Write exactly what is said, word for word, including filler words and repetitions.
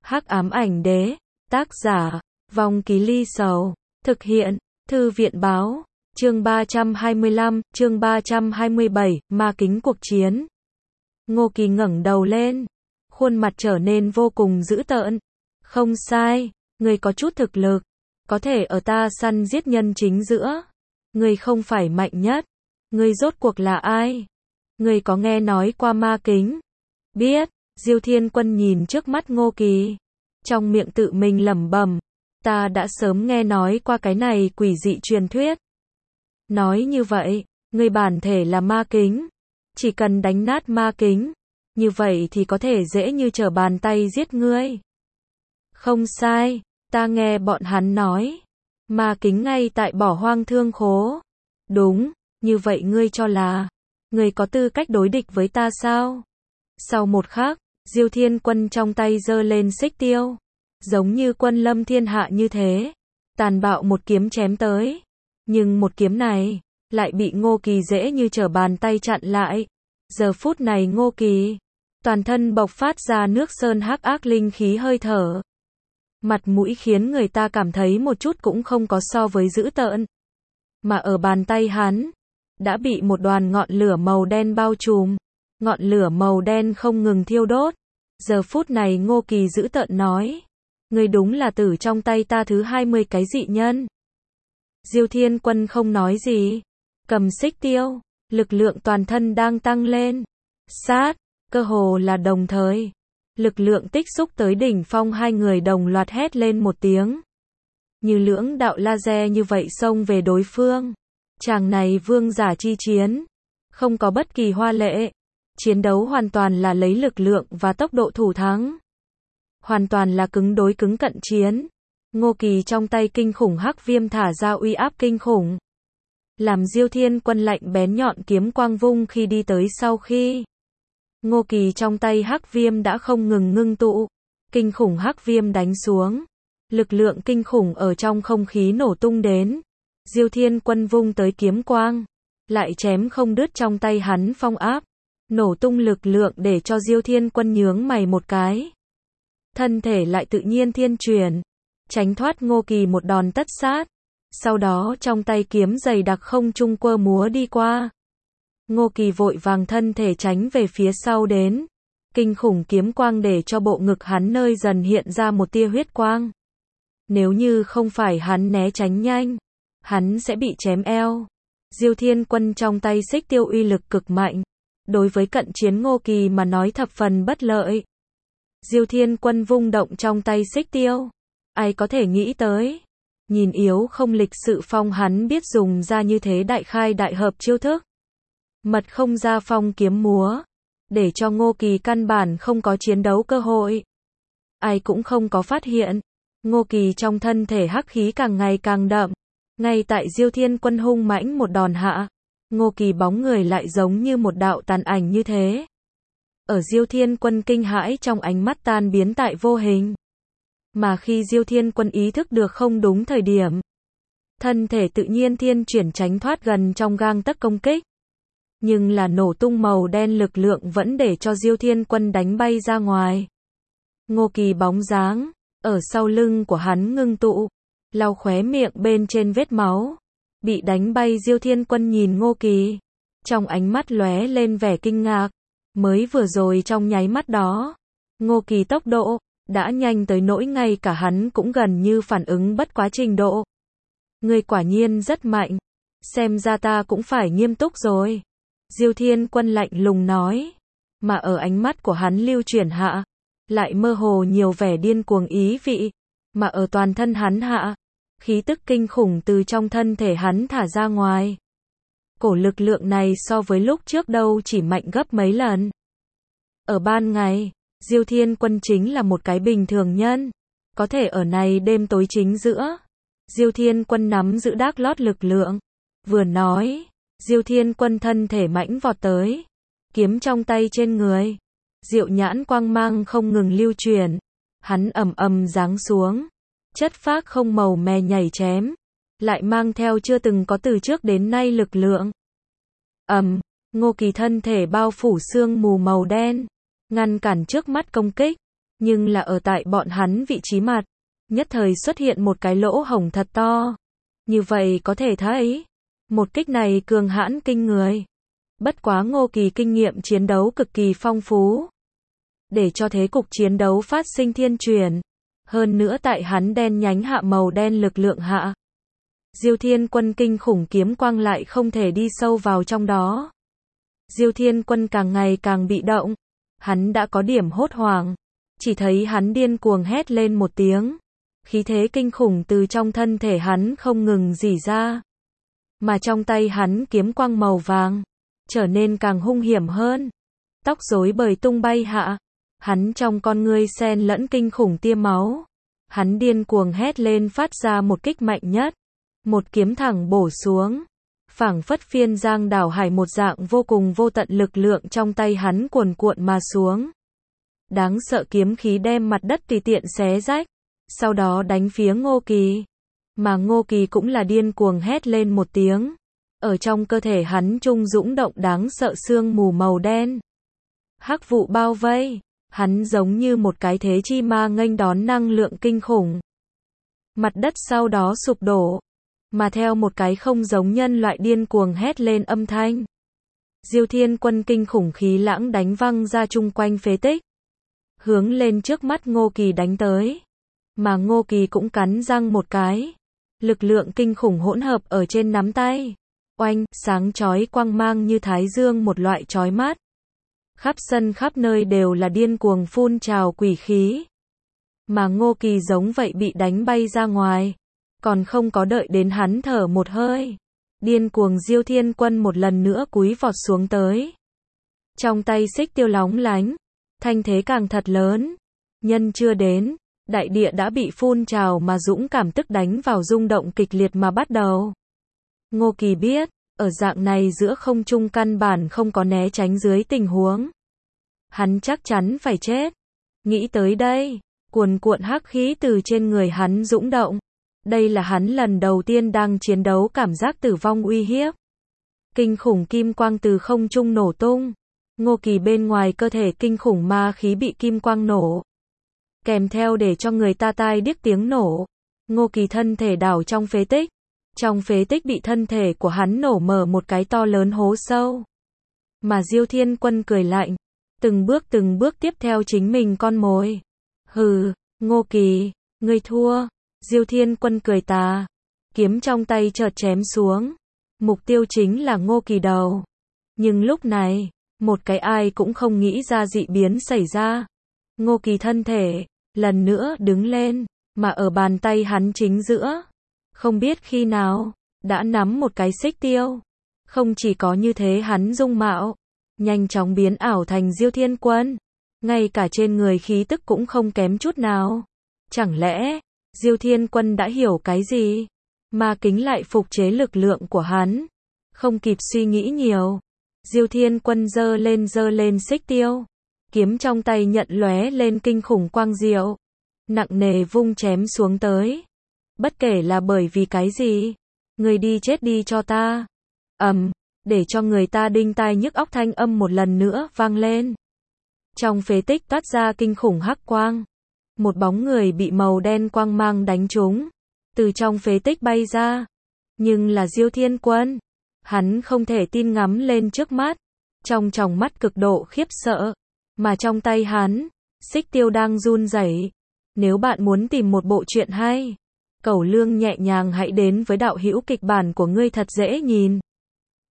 Hắc ám ảnh đế, tác giả, Vong Ký Ly Sầu, thực hiện, Thư viện báo, chương ba trăm hai mươi lăm, chương ba trăm hai mươi bảy, ma kính cuộc chiến. Ngô Kỳ ngẩng đầu lên, khuôn mặt trở nên vô cùng dữ tợn. Không sai, người có chút thực lực, có thể ở ta săn giết nhân chính giữa. Người không phải mạnh nhất, người rốt cuộc là ai? Người có nghe nói qua ma kính? Biết. Diêu Thiên Quân nhìn trước mắt Ngô Kỳ, trong miệng tự mình lẩm bẩm, ta đã sớm nghe nói qua cái này quỷ dị truyền thuyết. Nói như vậy, người bản thể là ma kính, chỉ cần đánh nát ma kính, như vậy thì có thể dễ như trở bàn tay giết ngươi. Không sai, ta nghe bọn hắn nói, ma kính ngay tại bỏ hoang thương khố. Đúng, như vậy ngươi cho là, ngươi có tư cách đối địch với ta sao? Sau một khắc, Diêu Thiên Quân trong tay giơ lên xích tiêu, giống như quân lâm thiên hạ như thế, tàn bạo một kiếm chém tới. Nhưng một kiếm này, lại bị Ngô Kỳ dễ như trở bàn tay chặn lại. Giờ phút này Ngô Kỳ, toàn thân bộc phát ra nước sơn hắc ác linh khí hơi thở. Mặt mũi khiến người ta cảm thấy một chút cũng không có so với dữ tợn. Mà ở bàn tay hắn, đã bị một đoàn ngọn lửa màu đen bao trùm. Ngọn lửa màu đen không ngừng thiêu đốt. Giờ phút này Ngô Kỳ dữ tợn nói, ngươi đúng là tử trong tay ta thứ hai mươi cái dị nhân. Diêu Thiên Quân không nói gì, cầm xích tiêu, lực lượng toàn thân đang tăng lên. Sát, cơ hồ là đồng thời, lực lượng tích xúc tới đỉnh phong, hai người đồng loạt hét lên một tiếng. Như lưỡng đạo laser như vậy xông về đối phương. Chàng này vương giả chi chiến, không có bất kỳ hoa lệ. Chiến đấu hoàn toàn là lấy lực lượng và tốc độ thủ thắng. Hoàn toàn là cứng đối cứng cận chiến. Ngô Kỳ trong tay kinh khủng hắc viêm thả ra uy áp kinh khủng. Làm Diêu Thiên Quân lạnh bén nhọn kiếm quang vung khi đi tới sau khi. Ngô Kỳ trong tay hắc viêm đã không ngừng ngưng tụ. Kinh khủng hắc viêm đánh xuống. Lực lượng kinh khủng ở trong không khí nổ tung đến. Diêu Thiên Quân vung tới kiếm quang. Lại chém không đứt trong tay hắn phong áp. Nổ tung lực lượng để cho Diêu Thiên Quân nhướng mày một cái. Thân thể lại tự nhiên thiên chuyển, tránh thoát Ngô Kỳ một đòn tất sát. Sau đó trong tay kiếm dày đặc không trung quơ múa đi qua. Ngô Kỳ vội vàng thân thể tránh về phía sau đến. Kinh khủng kiếm quang để cho bộ ngực hắn nơi dần hiện ra một tia huyết quang. Nếu như không phải hắn né tránh nhanh, hắn sẽ bị chém eo. Diêu Thiên Quân trong tay xích tiêu uy lực cực mạnh. Đối với cận chiến Ngô Kỳ mà nói thập phần bất lợi. Diêu Thiên Quân vung động trong tay xích tiêu. Ai có thể nghĩ tới. Nhìn yếu không lịch sự phong hắn biết dùng ra như thế đại khai đại hợp chiêu thức. Mật không ra phong kiếm múa. Để cho Ngô Kỳ căn bản không có chiến đấu cơ hội. Ai cũng không có phát hiện. Ngô Kỳ trong thân thể hắc khí càng ngày càng đậm. Ngay tại Diêu Thiên Quân hung mãnh một đòn hạ. Ngô Kỳ bóng người lại giống như một đạo tàn ảnh như thế. Ở Diêu Thiên Quân kinh hãi trong ánh mắt tan biến tại vô hình. Mà khi Diêu Thiên Quân ý thức được không đúng thời điểm, thân thể tự nhiên thiên chuyển tránh thoát gần trong gang tấc công kích. Nhưng là nổ tung màu đen lực lượng vẫn để cho Diêu Thiên Quân đánh bay ra ngoài. Ngô Kỳ bóng dáng, ở sau lưng của hắn ngưng tụ, lau khóe miệng bên trên vết máu. Bị đánh bay Diêu Thiên Quân nhìn Ngô Kỳ, trong ánh mắt lóe lên vẻ kinh ngạc. Mới vừa rồi trong nháy mắt đó, Ngô Kỳ tốc độ đã nhanh tới nỗi ngay cả hắn cũng gần như phản ứng bất quá trình độ. Ngươi quả nhiên rất mạnh, xem ra ta cũng phải nghiêm túc rồi. Diêu Thiên Quân lạnh lùng nói, mà ở ánh mắt của hắn lưu chuyển hạ, lại mơ hồ nhiều vẻ điên cuồng ý vị, mà ở toàn thân hắn hạ, khí tức kinh khủng từ trong thân thể hắn thả ra ngoài. Cổ lực lượng này so với lúc trước đâu chỉ mạnh gấp mấy lần. Ở ban ngày, Diêu Thiên Quân chính là một cái bình thường nhân. Có thể ở này đêm tối chính giữa. Diêu Thiên Quân nắm giữ đác lót lực lượng. Vừa nói, Diêu Thiên Quân thân thể mãnh vọt tới. Kiếm trong tay trên người. Diệu nhãn quang mang không ngừng lưu truyền. Hắn ầm ầm giáng xuống. Chất phác không màu mè nhảy chém. Lại mang theo chưa từng có từ trước đến nay lực lượng. Ầm, um, Ngô Kỳ thân thể bao phủ sương mù màu đen, ngăn cản trước mắt công kích. Nhưng là ở tại bọn hắn vị trí mặt, nhất thời xuất hiện một cái lỗ hổng thật to. Như vậy có thể thấy, một kích này cường hãn kinh người. Bất quá Ngô Kỳ kinh nghiệm chiến đấu cực kỳ phong phú, để cho thế cục chiến đấu phát sinh thiên chuyển. Hơn nữa tại hắn đen nhánh hạ màu đen lực lượng hạ, Diêu Thiên Quân kinh khủng kiếm quang lại không thể đi sâu vào trong đó. Diêu Thiên Quân càng ngày càng bị động, hắn đã có điểm hốt hoảng, chỉ thấy hắn điên cuồng hét lên một tiếng, khí thế kinh khủng từ trong thân thể hắn không ngừng rỉ ra, mà trong tay hắn kiếm quang màu vàng trở nên càng hung hiểm hơn, tóc rối bời tung bay hạ, hắn trong con ngươi xen lẫn kinh khủng tia máu, hắn điên cuồng hét lên phát ra một kích mạnh nhất, một kiếm thẳng bổ xuống, phảng phất phiên giang đảo hải một dạng vô cùng vô tận lực lượng trong tay hắn cuồn cuộn mà xuống. Đáng sợ kiếm khí đem mặt đất tùy tiện xé rách, sau đó đánh phía Ngô Kỳ. Mà Ngô Kỳ cũng là điên cuồng hét lên một tiếng. Ở trong cơ thể hắn trung dũng động đáng sợ sương mù màu đen. Hắc vụ bao vây, hắn giống như một cái thế chi ma nghênh đón năng lượng kinh khủng. Mặt đất sau đó sụp đổ, mà theo một cái không giống nhân loại điên cuồng hét lên âm thanh. Diêu Thiên Quân kinh khủng khí lãng đánh văng ra chung quanh phế tích, hướng lên trước mắt Ngô Kỳ đánh tới. Mà Ngô Kỳ cũng cắn răng một cái, lực lượng kinh khủng hỗn hợp ở trên nắm tay. Oanh, sáng chói quang mang như thái dương một loại chói mắt. Khắp sân khắp nơi đều là điên cuồng phun trào quỷ khí. Mà Ngô Kỳ giống vậy bị đánh bay ra ngoài, còn không có đợi đến hắn thở một hơi. Điên cuồng Diêu Thiên Quân một lần nữa cúi vọt xuống tới. Trong tay xích tiêu lóng lánh, thanh thế càng thật lớn. Nhân chưa đến, đại địa đã bị phun trào mà dũng cảm tức đánh vào rung động kịch liệt mà bắt đầu. Ngô Kỳ biết, ở dạng này giữa không trung căn bản không có né tránh dưới tình huống. Hắn chắc chắn phải chết. Nghĩ tới đây, cuồn cuộn hắc khí từ trên người hắn dũng động. Đây là hắn lần đầu tiên đang chiến đấu cảm giác tử vong uy hiếp. Kinh khủng kim quang từ không trung nổ tung. Ngô Kỳ bên ngoài cơ thể kinh khủng ma khí bị kim quang nổ, kèm theo để cho người ta tai điếc tiếng nổ. Ngô Kỳ thân thể đảo trong phế tích. Trong phế tích bị thân thể của hắn nổ mở một cái to lớn hố sâu. Mà Diêu Thiên Quân cười lạnh, từng bước từng bước tiếp theo chính mình con mồi. Hừ, Ngô Kỳ, ngươi thua. Diêu Thiên Quân cười tà, kiếm trong tay chợt chém xuống. Mục tiêu chính là Ngô Kỳ đầu. Nhưng lúc này, một cái ai cũng không nghĩ ra dị biến xảy ra. Ngô Kỳ thân thể, lần nữa đứng lên, mà ở bàn tay hắn chính giữa, không biết khi nào, đã nắm một cái xích tiêu. Không chỉ có như thế hắn dung mạo, nhanh chóng biến ảo thành Diêu Thiên Quân. Ngay cả trên người khí tức cũng không kém chút nào. Chẳng lẽ, Diêu Thiên Quân đã hiểu cái gì? Ma kính lại phục chế lực lượng của hắn. Không kịp suy nghĩ nhiều. Diêu Thiên Quân giơ lên giơ lên xích tiêu. Kiếm trong tay nhận lóe lên kinh khủng quang diệu. Nặng nề vung chém xuống tới. Bất kể là bởi vì cái gì, người đi chết đi cho ta. Ầm, um, để cho người ta đinh tai nhức óc thanh âm một lần nữa vang lên. Trong phế tích toát ra kinh khủng hắc quang. Một bóng người bị màu đen quang mang đánh trúng, từ trong phế tích bay ra. Nhưng là Diêu Thiên Quân. Hắn không thể tin ngắm lên trước mắt. Trong tròng mắt cực độ khiếp sợ. Mà trong tay hắn, xích tiêu đang run rẩy. Nếu bạn muốn tìm một bộ truyện hay, Cẩu Lương nhẹ nhàng hãy đến với đạo hữu kịch bản của ngươi thật dễ nhìn.